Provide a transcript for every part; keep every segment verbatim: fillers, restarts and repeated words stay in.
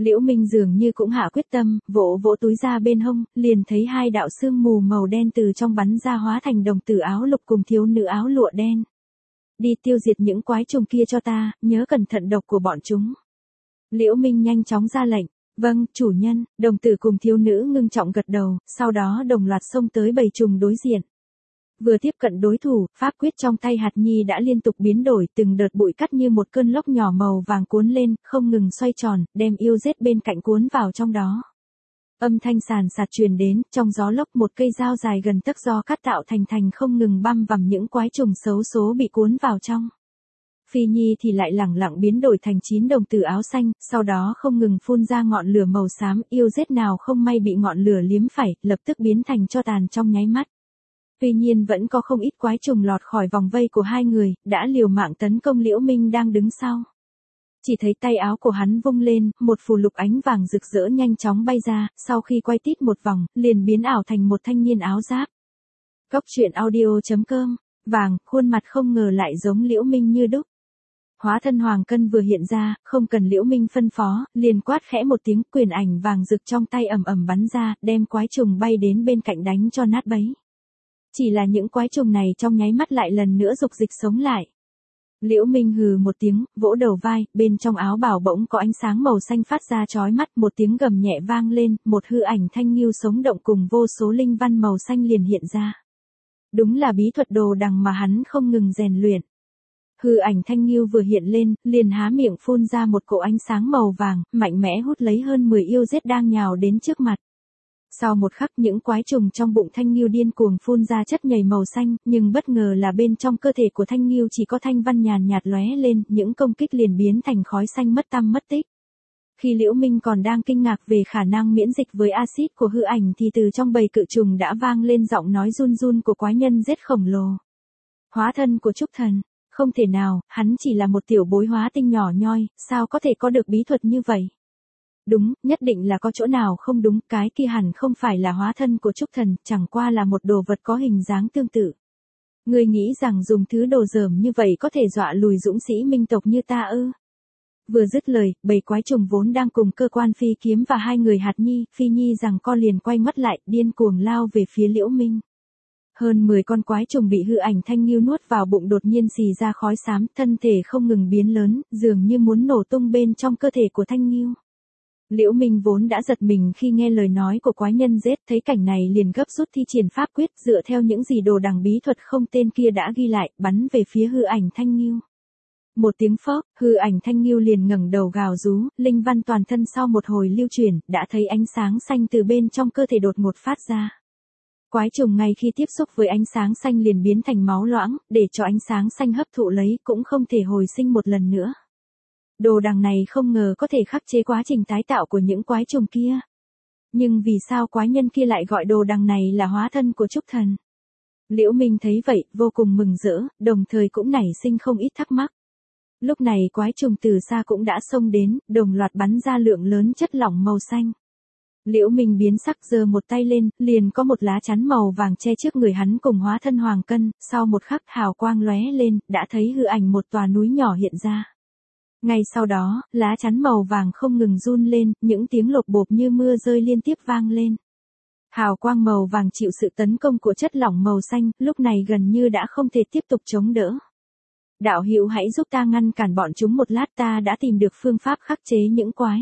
Liễu Minh dường như cũng hạ quyết tâm, vỗ vỗ túi ra bên hông, liền thấy hai đạo sương mù màu đen từ trong bắn ra hóa thành đồng tử áo lục cùng thiếu nữ áo lụa đen. Đi tiêu diệt những quái trùng kia cho ta, nhớ cẩn thận độc của bọn chúng. Liễu Minh nhanh chóng ra lệnh. Vâng, chủ nhân. Đồng tử cùng thiếu nữ ngưng trọng gật đầu, sau đó đồng loạt xông tới bầy trùng đối diện. Vừa tiếp cận đối thủ, pháp quyết trong tay hạt nhi đã liên tục biến đổi, từng đợt bụi cắt như một cơn lốc nhỏ màu vàng cuốn lên, không ngừng xoay tròn, đem yêu rết bên cạnh cuốn vào trong đó. Âm thanh sàn sạt truyền đến, trong gió lốc một cây dao dài gần tấc do cắt tạo thành thành không ngừng băm vằm những quái trùng xấu số bị cuốn vào trong. Phi Nhi thì lại lẳng lặng biến đổi thành chín đồng tử áo xanh, sau đó không ngừng phun ra ngọn lửa màu xám, yêu rết nào không may bị ngọn lửa liếm phải, lập tức biến thành tro tàn trong nháy mắt. Tuy nhiên vẫn có không ít quái trùng lọt khỏi vòng vây của hai người, đã liều mạng tấn công Liễu Minh đang đứng sau. Chỉ thấy tay áo của hắn vung lên, một phù lục ánh vàng rực rỡ nhanh chóng bay ra, sau khi quay tít một vòng, liền biến ảo thành một thanh niên áo giáp. Góc truyện audio chấm com, vàng, khuôn mặt không ngờ lại giống Liễu Minh như đúc. Hóa thân Hoàng Cân vừa hiện ra, không cần Liễu Minh phân phó, liền quát khẽ một tiếng, quyền ảnh vàng rực trong tay ầm ầm bắn ra, đem quái trùng bay đến bên cạnh đánh cho nát bấy. Chỉ là những quái trùng này trong nháy mắt lại lần nữa dục dịch sống lại. Liễu Minh hừ một tiếng, vỗ đầu vai, bên trong áo bào bỗng có ánh sáng màu xanh phát ra chói mắt, một tiếng gầm nhẹ vang lên, một hư ảnh thanh nghiêu sống động cùng vô số linh văn màu xanh liền hiện ra. Đúng là bí thuật đồ đằng mà hắn không ngừng rèn luyện. Hư ảnh thanh nghiêu vừa hiện lên, liền há miệng phun ra một cỗ ánh sáng màu vàng, mạnh mẽ hút lấy hơn mười yêu rết đang nhào đến trước mặt. Sau một khắc những quái trùng trong bụng thanh nghiêu điên cuồng phun ra chất nhầy màu xanh, nhưng bất ngờ là bên trong cơ thể của thanh nghiêu chỉ có thanh văn nhàn nhạt lóe lên, những công kích liền biến thành khói xanh mất tăm mất tích. Khi Liễu Minh còn đang kinh ngạc về khả năng miễn dịch với axit của hư ảnh thì từ trong bầy cự trùng đã vang lên giọng nói run run của quái nhân rết khổng lồ. Hóa thân của Trúc Thần, không thể nào, hắn chỉ là một tiểu bối hóa tinh nhỏ nhoi, sao có thể có được bí thuật như vậy? Đúng, nhất định là có chỗ nào không đúng, cái kia hẳn không phải là hóa thân của Trúc Thần, chẳng qua là một đồ vật có hình dáng tương tự. Ngươi nghĩ rằng dùng thứ đồ dởm như vậy có thể dọa lùi dũng sĩ minh tộc như ta ư? Vừa dứt lời, bầy quái trùng vốn đang cùng cơ quan phi kiếm và hai người hạt nhi, phi nhi rằng co liền quay mắt lại, điên cuồng lao về phía Liễu Minh. Hơn mười con quái trùng bị hư ảnh thanh nghiêu nuốt vào bụng đột nhiên xì ra khói xám, thân thể không ngừng biến lớn, dường như muốn nổ tung bên trong cơ thể của thanh nghiêu. Liễu Minh vốn đã giật mình khi nghe lời nói của quái nhân rết, thấy cảnh này liền gấp rút thi triển pháp quyết dựa theo những gì đồ đằng bí thuật không tên kia đã ghi lại, bắn về phía hư ảnh thanh nghiêu. Một tiếng phốc, hư ảnh thanh nghiêu liền ngẩng đầu gào rú, linh văn toàn thân sau một hồi lưu chuyển, đã thấy ánh sáng xanh từ bên trong cơ thể đột ngột phát ra. Quái trùng ngay khi tiếp xúc với ánh sáng xanh liền biến thành máu loãng, để cho ánh sáng xanh hấp thụ lấy cũng không thể hồi sinh một lần nữa. Đồ đằng này không ngờ có thể khắc chế quá trình tái tạo của những quái trùng kia. Nhưng vì sao quái nhân kia lại gọi đồ đằng này là hóa thân của Trúc Thần? Liễu Minh thấy vậy, vô cùng mừng rỡ, đồng thời cũng nảy sinh không ít thắc mắc. Lúc này quái trùng từ xa cũng đã xông đến, đồng loạt bắn ra lượng lớn chất lỏng màu xanh. Liễu Minh biến sắc giơ một tay lên, liền có một lá chắn màu vàng che trước người hắn cùng hóa thân Hoàng Cân, sau một khắc hào quang lóe lên, đã thấy hư ảnh một tòa núi nhỏ hiện ra. Ngay sau đó, lá chắn màu vàng không ngừng run lên, những tiếng lộp bộp như mưa rơi liên tiếp vang lên. Hào quang màu vàng chịu sự tấn công của chất lỏng màu xanh, lúc này gần như đã không thể tiếp tục chống đỡ. Đạo hữu hãy giúp ta ngăn cản bọn chúng một lát, ta đã tìm được phương pháp khắc chế những quái.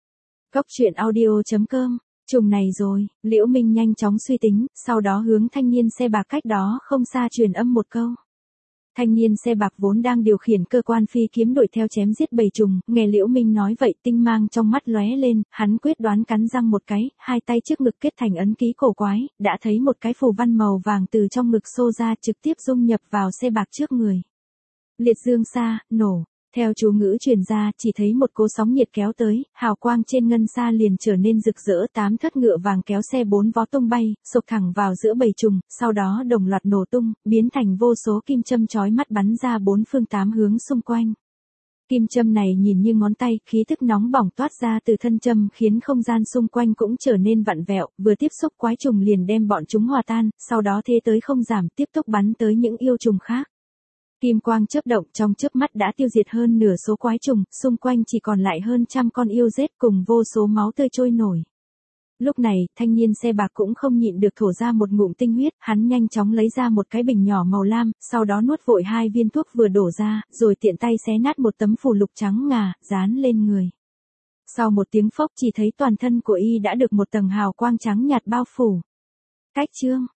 Góc truyện audio chấm com, trùng này rồi, Liễu Minh nhanh chóng suy tính, sau đó hướng thanh niên xe bạc cách đó không xa truyền âm một câu. Thanh niên xe bạc vốn đang điều khiển cơ quan phi kiếm đuổi theo chém giết bầy trùng, nghe Liễu Minh nói vậy tinh mang trong mắt lóe lên, hắn quyết đoán cắn răng một cái, hai tay trước ngực kết thành ấn ký cổ quái, đã thấy một cái phù văn màu vàng từ trong ngực xô ra trực tiếp dung nhập vào xe bạc trước người. Liệt dương sa, nổ. Theo chú ngữ truyền ra, chỉ thấy một cỗ sóng nhiệt kéo tới, hào quang trên ngân sa liền trở nên rực rỡ, tám thất ngựa vàng kéo xe bốn vó tung bay, sộc thẳng vào giữa bầy trùng, sau đó đồng loạt nổ tung, biến thành vô số kim châm chói mắt bắn ra bốn phương tám hướng xung quanh. Kim châm này nhìn như ngón tay, khí tức nóng bỏng toát ra từ thân châm khiến không gian xung quanh cũng trở nên vặn vẹo, vừa tiếp xúc quái trùng liền đem bọn chúng hòa tan, sau đó thế tới không giảm tiếp tục bắn tới những yêu trùng khác. Kim quang chớp động, trong chớp mắt đã tiêu diệt hơn nửa số quái trùng, xung quanh chỉ còn lại hơn trăm con yêu rết cùng vô số máu tươi trôi nổi. Lúc này, thanh niên xe bạc cũng không nhịn được thổ ra một ngụm tinh huyết, hắn nhanh chóng lấy ra một cái bình nhỏ màu lam, sau đó nuốt vội hai viên thuốc vừa đổ ra, rồi tiện tay xé nát một tấm phù lục trắng ngà, dán lên người. Sau một tiếng phốc, chỉ thấy toàn thân của y đã được một tầng hào quang trắng nhạt bao phủ. Cách chương